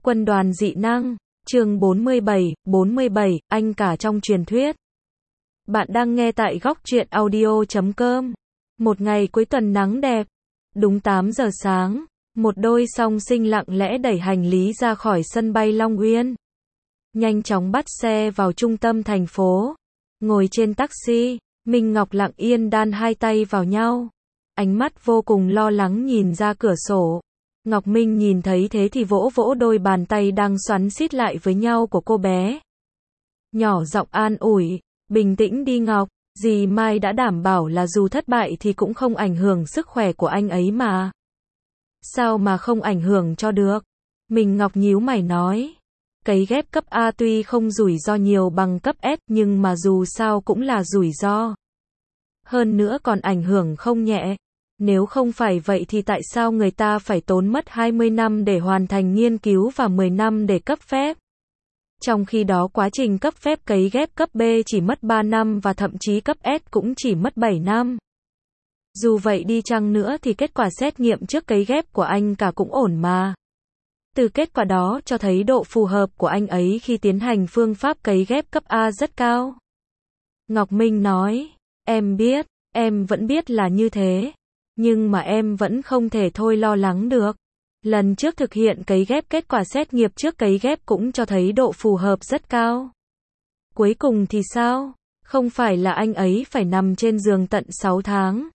Quân đoàn dị năng, chương 47, anh cả trong truyền thuyết. Bạn đang nghe tại góc truyện audio.com. Một ngày cuối tuần nắng đẹp. Đúng 8 giờ sáng, một đôi song sinh lặng lẽ đẩy hành lý ra khỏi sân bay Long Uyên. Nhanh chóng bắt xe vào trung tâm thành phố. Ngồi trên taxi, Minh Ngọc lặng yên đan hai tay vào nhau. Ánh mắt vô cùng lo lắng nhìn ra cửa sổ. Ngọc Minh nhìn thấy thế thì vỗ vỗ đôi bàn tay đang xoắn xít lại với nhau của cô bé. Nhỏ giọng an ủi, bình tĩnh đi Ngọc, dì Mai đã đảm bảo là dù thất bại thì cũng không ảnh hưởng sức khỏe của anh ấy mà. Sao mà không ảnh hưởng cho được? Mình Ngọc nhíu mày nói. Cấy ghép cấp A tuy không rủi ro nhiều bằng cấp S nhưng mà dù sao cũng là rủi ro. Hơn nữa còn ảnh hưởng không nhẹ. Nếu không phải vậy thì tại sao người ta phải tốn mất 20 năm để hoàn thành nghiên cứu và 10 năm để cấp phép? Trong khi đó quá trình cấp phép cấy ghép cấp B chỉ mất 3 năm và thậm chí cấp S cũng chỉ mất 7 năm. Dù vậy đi chăng nữa thì kết quả xét nghiệm trước cấy ghép của anh cả cũng ổn mà. Từ kết quả đó cho thấy độ phù hợp của anh ấy khi tiến hành phương pháp cấy ghép cấp A rất cao. Ngọc Minh nói, em biết, em vẫn biết là như thế. Nhưng mà em vẫn không thể thôi lo lắng được. Lần trước thực hiện cấy ghép kết quả xét nghiệm trước cấy ghép cũng cho thấy độ phù hợp rất cao. Cuối cùng thì sao? Không phải là anh ấy phải nằm trên giường tận 6 tháng.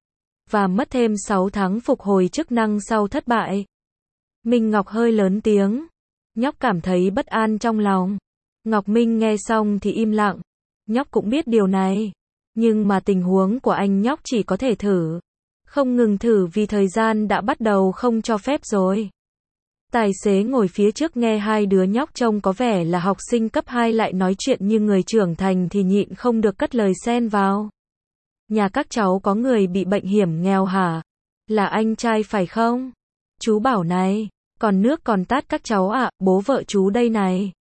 Và mất thêm 6 tháng phục hồi chức năng sau thất bại. Minh Ngọc hơi lớn tiếng. Nhóc cảm thấy bất an trong lòng. Ngọc Minh nghe xong thì im lặng. Nhóc cũng biết điều này. Nhưng mà tình huống của anh nhóc chỉ có thể thử. Không ngừng thử vì thời gian đã bắt đầu không cho phép rồi. Tài xế ngồi phía trước nghe hai đứa nhóc trông có vẻ là học sinh cấp 2 lại nói chuyện như người trưởng thành thì nhịn không được cất lời xen vào. Nhà các cháu có người bị bệnh hiểm nghèo hả? Là anh trai phải không? Chú bảo này, còn nước còn tát các cháu ạ, bố vợ chú đây này.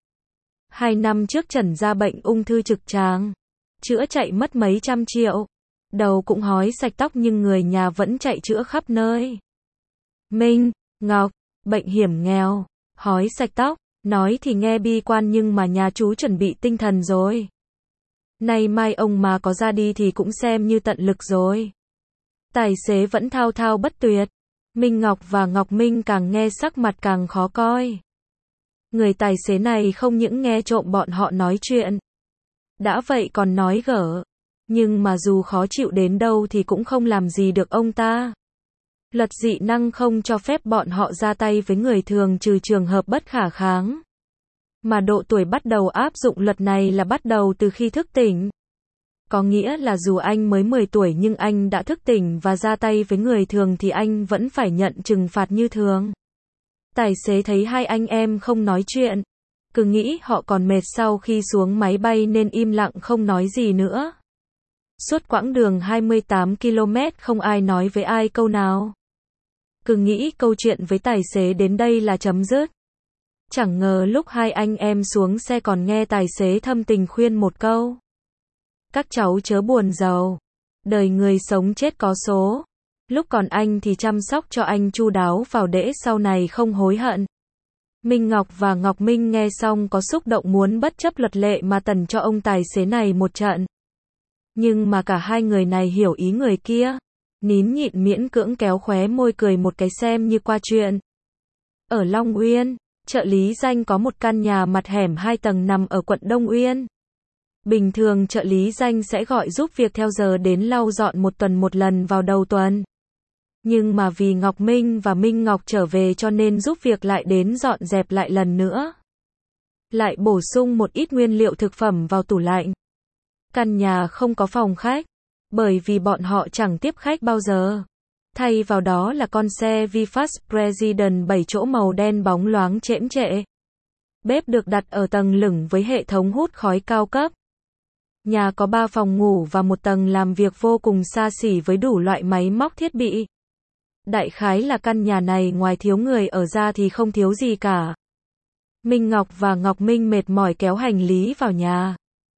2 năm trước trần ra bệnh ung thư trực tràng. Chữa chạy mất mấy trăm triệu. Đầu cũng hói sạch tóc nhưng người nhà vẫn chạy chữa khắp nơi. Minh, Ngọc, bệnh hiểm nghèo, hói sạch tóc, nói thì nghe bi quan nhưng mà nhà chú chuẩn bị tinh thần rồi. Nay mai ông mà có ra đi thì cũng xem như tận lực rồi. Tài xế vẫn thao thao bất tuyệt. Minh Ngọc và Ngọc Minh càng nghe sắc mặt càng khó coi. Người tài xế này không những nghe trộm bọn họ nói chuyện. Đã vậy còn nói gở. Nhưng mà dù khó chịu đến đâu thì cũng không làm gì được ông ta. Luật dị năng không cho phép bọn họ ra tay với người thường trừ trường hợp bất khả kháng. Mà độ tuổi bắt đầu áp dụng luật này là bắt đầu từ khi thức tỉnh. Có nghĩa là dù anh mới 10 tuổi nhưng anh đã thức tỉnh và ra tay với người thường thì anh vẫn phải nhận trừng phạt như thường. Tài xế thấy hai anh em không nói chuyện. Cứ nghĩ họ còn mệt sau khi xuống máy bay nên im lặng không nói gì nữa. Suốt quãng đường 28 km không ai nói với ai câu nào. Cứ nghĩ câu chuyện với tài xế đến đây là chấm dứt. Chẳng ngờ lúc hai anh em xuống xe còn nghe tài xế thâm tình khuyên một câu. Các cháu chớ buồn giàu. Đời người sống chết có số. Lúc còn anh thì chăm sóc cho anh chu đáo vào để sau này không hối hận. Minh Ngọc và Ngọc Minh nghe xong có xúc động muốn bất chấp luật lệ mà tần cho ông tài xế này một trận. Nhưng mà cả hai người này hiểu ý người kia. Nín nhịn miễn cưỡng kéo khóe môi cười một cái xem như qua chuyện. Ở Long Uyên, chợ Lý Danh có một căn nhà mặt hẻm 2 tầng nằm ở quận Đông Uyên. Bình thường chợ Lý Danh sẽ gọi giúp việc theo giờ đến lau dọn một tuần một lần vào đầu tuần. Nhưng mà vì Ngọc Minh và Minh Ngọc trở về cho nên giúp việc lại đến dọn dẹp lại lần nữa. Lại bổ sung một ít nguyên liệu thực phẩm vào tủ lạnh. Căn nhà không có phòng khách, bởi vì bọn họ chẳng tiếp khách bao giờ. Thay vào đó là con xe VinFast President 7 chỗ màu đen bóng loáng chễm chệ. Bếp được đặt ở tầng lửng với hệ thống hút khói cao cấp. Nhà có 3 phòng ngủ và một tầng làm việc vô cùng xa xỉ với đủ loại máy móc thiết bị. Đại khái là căn nhà này ngoài thiếu người ở ra thì không thiếu gì cả. Minh Ngọc và Ngọc Minh mệt mỏi kéo hành lý vào nhà.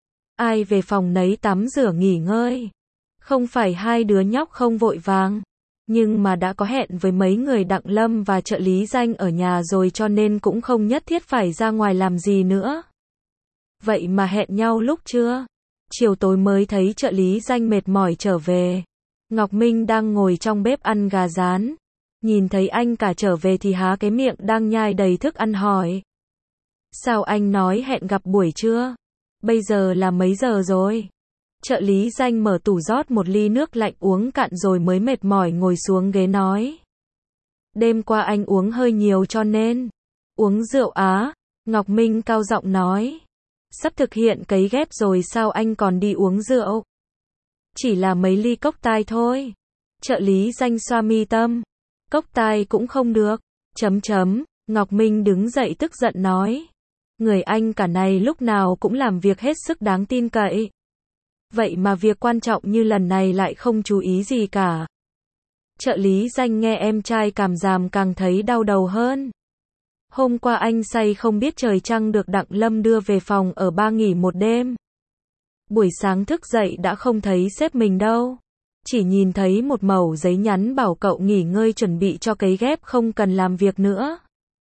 Ai về phòng nấy tắm rửa nghỉ ngơi. Không phải hai đứa nhóc không vội vàng. nhưng mà đã có hẹn với mấy người Đặng Lâm và trợ lý Danh ở nhà rồi cho nên cũng không nhất thiết phải ra ngoài làm gì nữa. Vậy mà hẹn nhau lúc trưa, chiều tối mới thấy trợ lý Danh mệt mỏi trở về. Ngọc Minh đang ngồi trong bếp ăn gà rán. Nhìn thấy anh cả trở về thì há cái miệng đang nhai đầy thức ăn hỏi. Sao anh nói hẹn gặp buổi trưa? Bây giờ là mấy giờ rồi? Trợ lý Danh mở tủ rót một ly nước lạnh uống cạn rồi mới mệt mỏi ngồi xuống ghế nói. Đêm qua anh uống hơi nhiều cho nên. Uống rượu á? Ngọc Minh cao giọng nói. Sắp thực hiện cấy ghép rồi sao anh còn đi uống rượu? Chỉ là mấy ly cốc tai thôi. Trợ lý Danh xoa mi tâm. Cốc tai cũng không được. Ngọc Minh đứng dậy tức giận nói. Người anh cả này lúc nào cũng làm việc hết sức đáng tin cậy. Vậy mà việc quan trọng như lần này lại không chú ý gì cả. Trợ lý Danh nghe em trai cảm giảm càng thấy đau đầu hơn. Hôm qua anh say không biết trời trăng được Đặng Lâm đưa về phòng ở ba nghỉ một đêm. Buổi sáng thức dậy đã không thấy sếp mình đâu. Chỉ nhìn thấy một mẩu giấy nhắn bảo cậu nghỉ ngơi chuẩn bị cho cấy ghép không cần làm việc nữa.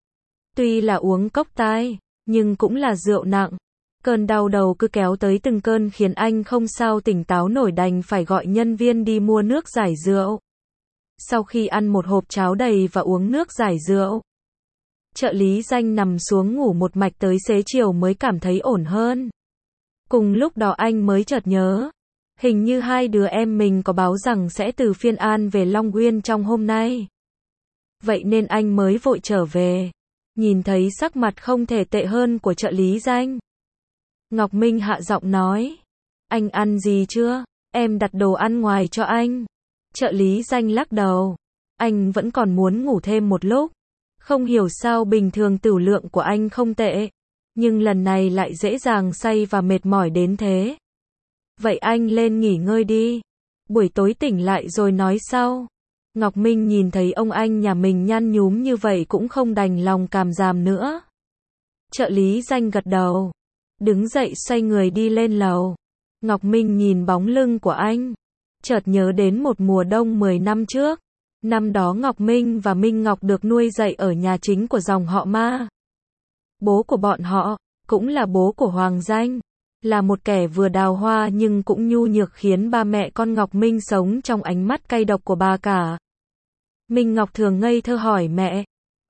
Tuy là uống cốc tai, nhưng cũng là rượu nặng. Cơn đau đầu cứ kéo tới từng cơn khiến anh không sao tỉnh táo nổi đành phải gọi nhân viên đi mua nước giải rượu. Sau khi ăn một hộp cháo đầy và uống nước giải rượu, trợ lý Danh nằm xuống ngủ một mạch tới xế chiều mới cảm thấy ổn hơn. Cùng lúc đó anh mới chợt nhớ, hình như hai đứa em mình có báo rằng sẽ từ Phiên An về Long Nguyên trong hôm nay. Vậy nên anh mới vội trở về. Nhìn thấy sắc mặt không thể tệ hơn của trợ lý Danh, Ngọc Minh hạ giọng nói. Anh ăn gì chưa? Em đặt đồ ăn ngoài cho anh. Trợ lý Danh lắc đầu. Anh vẫn còn muốn ngủ thêm một lúc. Không hiểu sao bình thường tửu lượng của anh không tệ, nhưng lần này lại dễ dàng say và mệt mỏi đến thế. Vậy anh lên nghỉ ngơi đi. Buổi tối tỉnh lại rồi nói sau. Ngọc Minh nhìn thấy ông anh nhà mình nhăn nhúm như vậy cũng không đành lòng càm ràm nữa. Trợ lý Danh gật đầu. Đứng dậy xoay người đi lên lầu. Ngọc Minh nhìn bóng lưng của anh. Chợt nhớ đến một mùa đông 10 năm trước. Năm đó Ngọc Minh và Minh Ngọc được nuôi dạy ở nhà chính của dòng họ Ma. Bố của bọn họ, cũng là bố của Hoàng Danh, là một kẻ vừa đào hoa nhưng cũng nhu nhược khiến ba mẹ con Ngọc Minh sống trong ánh mắt cay độc của bà cả. Minh Ngọc thường ngây thơ hỏi mẹ,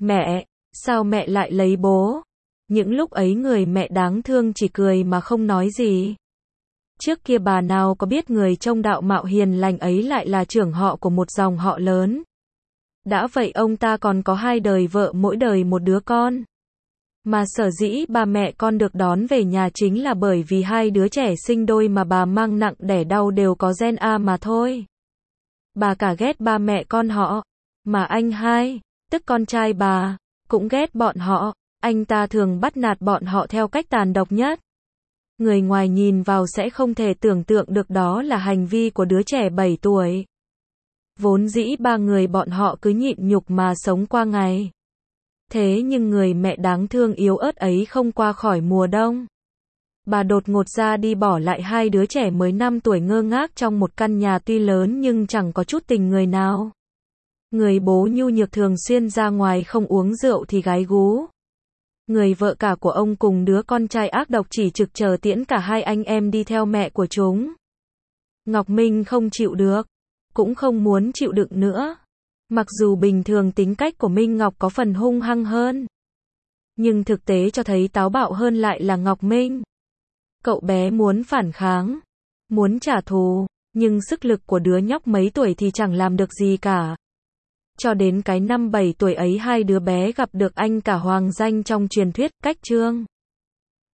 sao mẹ lại lấy bố? Những lúc ấy người mẹ đáng thương chỉ cười mà không nói gì. Trước kia bà nào có biết người trông đạo mạo hiền lành ấy lại là trưởng họ của một dòng họ lớn. Đã vậy ông ta còn có 2 đời vợ mỗi đời một đứa con. Mà sở dĩ ba mẹ con được đón về nhà chính là bởi vì 2 đứa trẻ sinh đôi mà bà mang nặng đẻ đau đều có gen A mà thôi. Bà cả ghét ba mẹ con họ, mà anh hai, tức con trai bà, cũng ghét bọn họ. Anh ta thường bắt nạt bọn họ theo cách tàn độc nhất. Người ngoài nhìn vào sẽ không thể tưởng tượng được đó là hành vi của đứa trẻ 7 tuổi. Vốn dĩ ba người bọn họ cứ nhịn nhục mà sống qua ngày. Thế nhưng người mẹ đáng thương yếu ớt ấy không qua khỏi mùa đông. Bà đột ngột ra đi bỏ lại 2 đứa trẻ mới 5 tuổi ngơ ngác trong một căn nhà tuy lớn nhưng chẳng có chút tình người nào. Người bố nhu nhược thường xuyên ra ngoài không uống rượu thì gái gú. Người vợ cả của ông cùng đứa con trai ác độc chỉ trực chờ tiễn cả 2 anh em đi theo mẹ của chúng. Ngọc Minh không chịu được, cũng không muốn chịu đựng nữa. Mặc dù bình thường tính cách của Minh Ngọc có phần hung hăng hơn, nhưng thực tế cho thấy táo bạo hơn lại là Ngọc Minh. Cậu bé muốn phản kháng, muốn trả thù, nhưng sức lực của đứa nhóc mấy tuổi thì chẳng làm được gì cả. Cho đến cái năm 7 tuổi ấy 2 đứa bé gặp được anh cả Hoàng Danh trong truyền thuyết, cách chương.